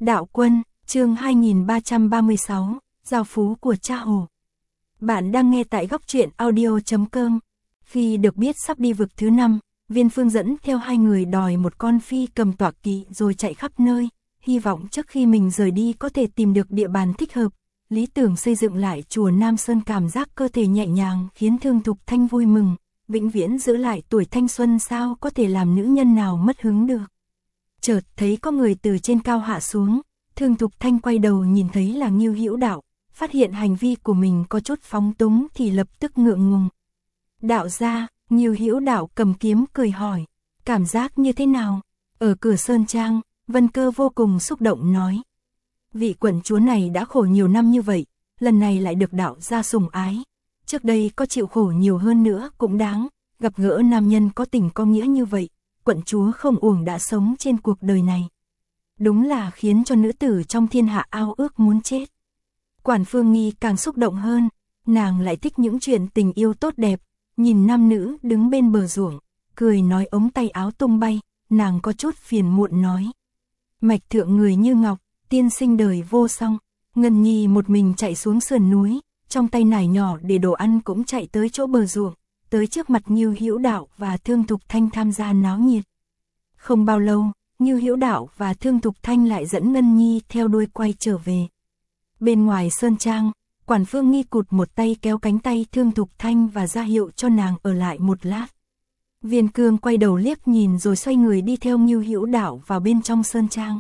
Đạo Quân, chương 2336, Giao phú của cha Hồ. Bạn đang nghe tại góc truyện audio.com. Khi được biết sắp đi vực thứ 5, Viên Phương dẫn theo hai người đòi một con phi cầm tọa kỵ rồi chạy khắp nơi, hy vọng trước khi mình rời đi có thể tìm được địa bàn thích hợp. Lý tưởng xây dựng lại chùa Nam Sơn, cảm giác cơ thể nhẹ nhàng khiến Thương Thục Thanh vui mừng, vĩnh viễn giữ lại tuổi thanh xuân sao có thể làm nữ nhân nào mất hứng được. Chợt thấy có người từ trên cao hạ xuống, Thương Thục Thanh quay đầu nhìn thấy là Ngưu Hữu Đạo, phát hiện hành vi của mình có chút phóng túng thì lập tức ngượng ngùng. Đạo gia, Ngưu Hữu Đạo cầm kiếm cười hỏi, cảm giác như thế nào? Ở cửa sơn trang, Vân Cơ vô cùng xúc động nói. Vị quận chúa này đã khổ nhiều năm như vậy, lần này lại được đạo gia sủng ái. Trước đây có chịu khổ nhiều hơn nữa cũng đáng, gặp gỡ nam nhân có tình có nghĩa như vậy, quận chúa không uổng đã sống trên cuộc đời này. Đúng là khiến cho nữ tử trong thiên hạ ao ước muốn chết. Quản Phương Nghi càng xúc động hơn, nàng lại thích những chuyện tình yêu tốt đẹp, nhìn nam nữ đứng bên bờ ruộng, cười nói ống tay áo tung bay, nàng có chút phiền muộn nói. Mạch thượng người như ngọc, tiên sinh đời vô song. Ngân Nhi một mình chạy xuống sườn núi, trong tay nải nhỏ để đồ ăn cũng chạy tới chỗ bờ ruộng, tới trước mặt Ngưu Hữu Đạo và Thương Thục Thanh tham gia náo nhiệt. Không bao lâu, Ngưu Hữu Đạo và Thương Thục Thanh lại dẫn Ngân Nhi theo đuôi quay trở về. Bên ngoài sơn trang, Quản Phương Nghi cụt một tay kéo cánh tay Thương Thục Thanh và ra hiệu cho nàng ở lại một lát. Viên Cương quay đầu liếc nhìn rồi xoay người đi theo Ngưu Hữu Đạo vào bên trong sơn trang.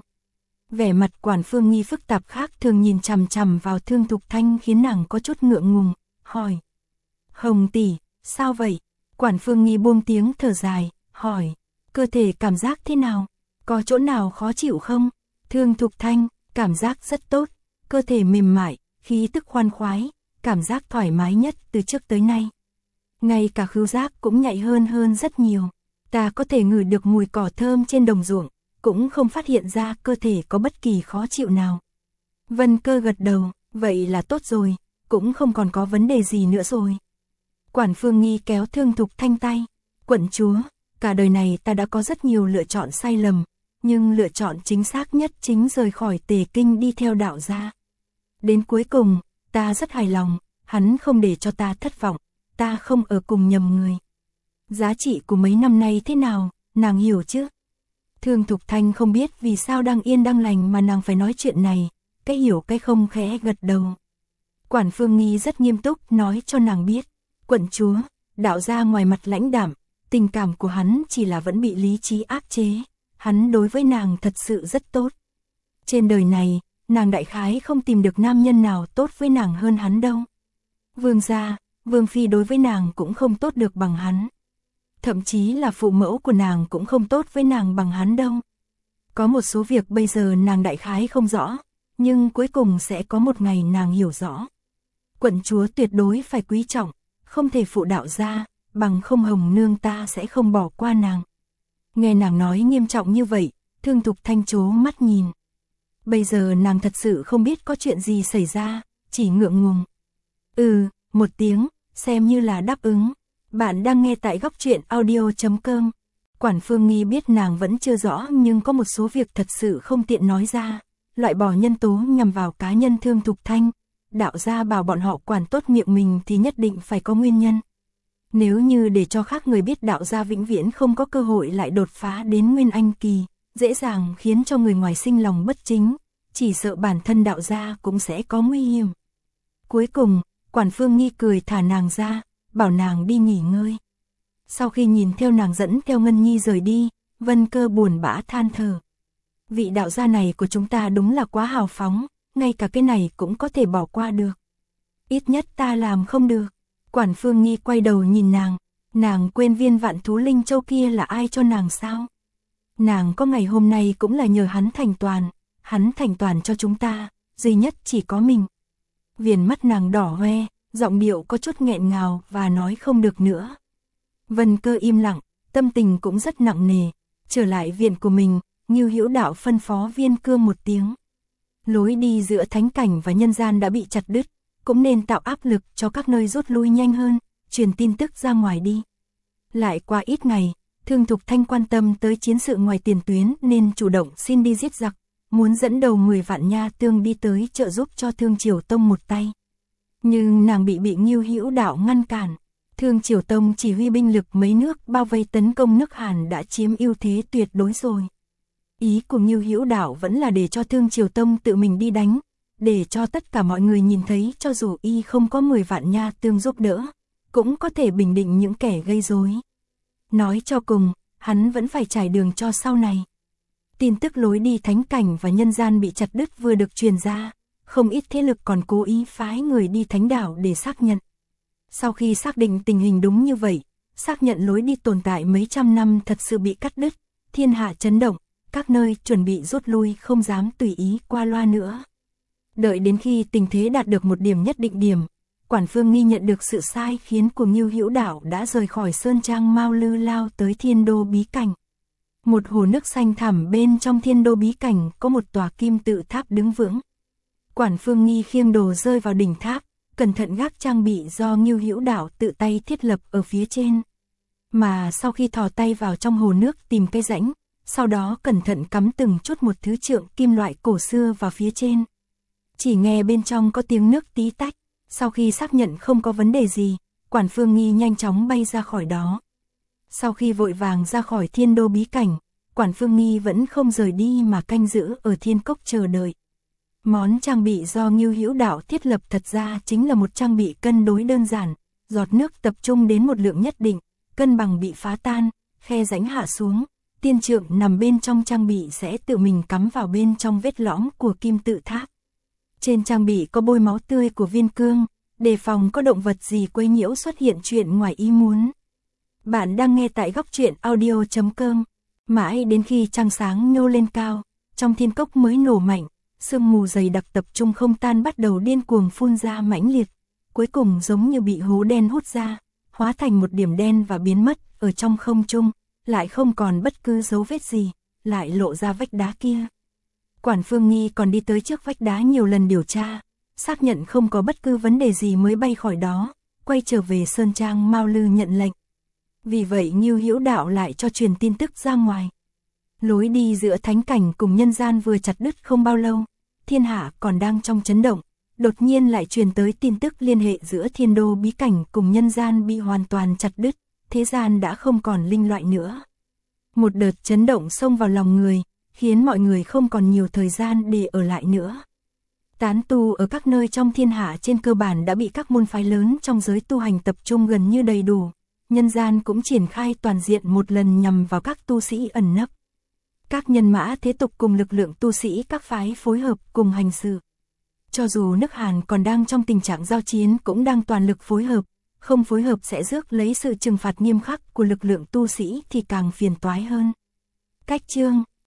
Vẻ mặt Quản Phương Nghi phức tạp khác thường, nhìn chằm chằm vào Thương Thục Thanh khiến nàng có chút ngượng ngùng, hỏi. Hồng tỷ, sao vậy? Quản Phương Nghi buông tiếng thở dài, hỏi. Cơ thể cảm giác thế nào? Có chỗ nào khó chịu không? Thương Thục Thanh, cảm giác rất tốt, cơ thể mềm mại, khí tức khoan khoái, cảm giác thoải mái nhất từ trước tới nay. Ngay cả khứu giác cũng nhạy hơn rất nhiều. Ta có thể ngửi được mùi cỏ thơm trên đồng ruộng, cũng không phát hiện ra cơ thể có bất kỳ khó chịu nào. Vân Cơ gật đầu, vậy là tốt rồi, cũng không còn có vấn đề gì nữa rồi. Quản Phương Nghi kéo Thương Thục Thanh tay, quận chúa, cả đời này ta đã có rất nhiều lựa chọn sai lầm, nhưng lựa chọn chính xác nhất chính rời khỏi Tề Kinh đi theo đạo gia. Đến cuối cùng, ta rất hài lòng, hắn không để cho ta thất vọng, ta không ở cùng nhầm người. Giá trị của mấy năm nay thế nào, nàng hiểu chứ? Thương Thục Thanh không biết vì sao đang yên đang lành mà nàng phải nói chuyện này, cái hiểu cái không khẽ gật đầu. Quản Phương Nghi rất nghiêm túc nói cho nàng biết, quận chúa, đạo gia ngoài mặt lãnh đạm, tình cảm của hắn chỉ là vẫn bị lý trí áp chế, hắn đối với nàng thật sự rất tốt. Trên đời này, nàng đại khái không tìm được nam nhân nào tốt với nàng hơn hắn đâu. Vương gia, Vương phi đối với nàng cũng không tốt được bằng hắn. Thậm chí là phụ mẫu của nàng cũng không tốt với nàng bằng hắn đâu. Có một số việc bây giờ nàng đại khái không rõ, nhưng cuối cùng sẽ có một ngày nàng hiểu rõ. Quận chúa tuyệt đối phải quý trọng, không thể phụ đạo gia, bằng không Hồng nương ta sẽ không bỏ qua nàng. Nghe nàng nói nghiêm trọng như vậy, Thương Thục Thanh trố mắt nhìn. Bây giờ nàng thật sự không biết có chuyện gì xảy ra, chỉ ngượng ngùng. Một tiếng, xem như là đáp ứng. Bạn đang nghe tại góc truyện audio.com. Quản Phương Nghi biết nàng vẫn chưa rõ nhưng có một số việc thật sự không tiện nói ra, loại bỏ nhân tố nhằm vào cá nhân Thương Thục Thanh. Đạo gia bảo bọn họ quản tốt miệng mình thì nhất định phải có nguyên nhân. Nếu như để cho khác người biết đạo gia vĩnh viễn không có cơ hội lại đột phá đến Nguyên Anh kỳ, dễ dàng khiến cho người ngoài sinh lòng bất chính, chỉ sợ bản thân đạo gia cũng sẽ có nguy hiểm. Cuối cùng, Quản Phương Nghi cười thả nàng ra, bảo nàng đi nghỉ ngơi. Sau khi nhìn theo nàng dẫn theo Ngân Nhi rời đi, Vân Cơ buồn bã than thở. Vị đạo gia này của chúng ta đúng là quá hào phóng, ngay cả cái này cũng có thể bỏ qua được. Ít nhất ta làm không được. Quản Phương Nghi quay đầu nhìn nàng quên viên Vạn Thú Linh Châu kia là ai cho nàng sao? Nàng có ngày hôm nay cũng là nhờ hắn thành toàn cho chúng ta, duy nhất chỉ có mình. Viền mắt nàng đỏ hoe, giọng điệu có chút nghẹn ngào và nói không được nữa. Vân Cơ im lặng, tâm tình cũng rất nặng nề. Trở lại viện của mình, Ngưu Hữu Đạo phân phó Viên Cương một tiếng. Lối đi giữa thánh cảnh và nhân gian đã bị chặt đứt, cũng nên tạo áp lực cho các nơi rút lui nhanh hơn, truyền tin tức ra ngoài đi. Lại qua ít ngày, Thương Thục Thanh quan tâm tới chiến sự ngoài tiền tuyến nên chủ động xin đi giết giặc. muốn dẫn đầu 10 vạn nha tương đi tới trợ giúp cho Thương Triều Tông một tay. Nhưng nàng bị Ngưu Hữu Đạo ngăn cản. Thương Triều Tông chỉ huy binh lực mấy nước bao vây tấn công nước Hàn đã chiếm ưu thế tuyệt đối rồi. Ý của Ngưu Hữu Đạo vẫn là để cho Thương Triều Tông tự mình đi đánh, để cho tất cả mọi người nhìn thấy cho dù y không có 10 vạn nha tương giúp đỡ, cũng có thể bình định những kẻ gây rối. Nói cho cùng, hắn vẫn phải trải đường cho sau này. Tin tức lối đi thánh cảnh và nhân gian bị chặt đứt vừa được truyền ra, không ít thế lực còn cố ý phái người đi thánh đảo để xác nhận. Sau khi xác định tình hình đúng như vậy, xác nhận lối đi tồn tại mấy trăm năm thật sự bị cắt đứt, thiên hạ chấn động, các nơi chuẩn bị rút lui không dám tùy ý qua loa nữa. Đợi đến khi tình thế đạt được một điểm nhất định điểm, Quản Phương Nghi nhận được sự sai khiến của Ngưu Hữu Đạo đã rời khỏi Sơn Trang Mao Lư lao tới Thiên Đô Bí Cảnh. Một hồ nước xanh thẳm bên trong Thiên Đô Bí Cảnh có một tòa kim tự tháp đứng vững. Quản Phương Nghi khiêng đồ rơi vào đỉnh tháp, cẩn thận gác trang bị do Ngưu Hữu Đạo tự tay thiết lập ở phía trên. Mà sau khi thò tay vào trong hồ nước tìm cây rãnh, sau đó cẩn thận cắm từng chút một thứ trượng kim loại cổ xưa vào phía trên. Chỉ nghe bên trong có tiếng nước tí tách, sau khi xác nhận không có vấn đề gì, Quản Phương Nghi nhanh chóng bay ra khỏi đó. Sau khi vội vàng ra khỏi Thiên Đô Bí Cảnh, Quản Phương Nghi vẫn không rời đi mà canh giữ ở Thiên Cốc chờ đợi. Món trang bị do Ngưu Hữu Đạo thiết lập thật ra chính là một trang bị cân đối đơn giản, giọt nước tập trung đến một lượng nhất định, cân bằng bị phá tan, khe rãnh hạ xuống, tiên trượng nằm bên trong trang bị sẽ tự mình cắm vào bên trong vết lõm của kim tự tháp. Trên trang bị có bôi máu tươi của viên cương, đề phòng có động vật gì quấy nhiễu xuất hiện chuyện ngoài ý muốn. Bạn đang nghe tại góc truyện audio.com. Mãi đến khi trăng sáng nhô lên cao, trong thiên cốc mới nổ mạnh, sương mù dày đặc tập trung không tan bắt đầu điên cuồng phun ra mãnh liệt, cuối cùng giống như bị hố đen hút ra, hóa thành một điểm đen và biến mất ở trong không trung, lại không còn bất cứ dấu vết gì, lại lộ ra vách đá kia. Quản Phương Nghi còn đi tới trước vách đá nhiều lần điều tra, xác nhận không có bất cứ vấn đề gì mới bay khỏi đó, quay trở về Sơn Trang Mao Lư nhận lệnh. Vì vậy Ngưu Hữu Đạo lại cho truyền tin tức ra ngoài. Lối đi giữa thánh cảnh cùng nhân gian vừa chặt đứt không bao lâu, thiên hạ còn đang trong chấn động, đột nhiên lại truyền tới tin tức liên hệ giữa Thiên Đô Bí Cảnh cùng nhân gian bị hoàn toàn chặt đứt, thế gian đã không còn linh loại nữa. Một đợt chấn động xông vào lòng người, khiến mọi người không còn nhiều thời gian để ở lại nữa. Tán tu ở các nơi trong thiên hạ trên cơ bản đã bị các môn phái lớn trong giới tu hành tập trung gần như đầy đủ, nhân gian cũng triển khai toàn diện một lần nhằm vào các tu sĩ ẩn nấp. Các nhân mã thế tục cùng lực lượng tu sĩ các phái phối hợp cùng hành sự. Cho dù nước Hàn còn đang trong tình trạng giao chiến cũng đang toàn lực phối hợp, không phối hợp sẽ rước lấy sự trừng phạt nghiêm khắc của lực lượng tu sĩ thì càng phiền toái hơn. Cách chương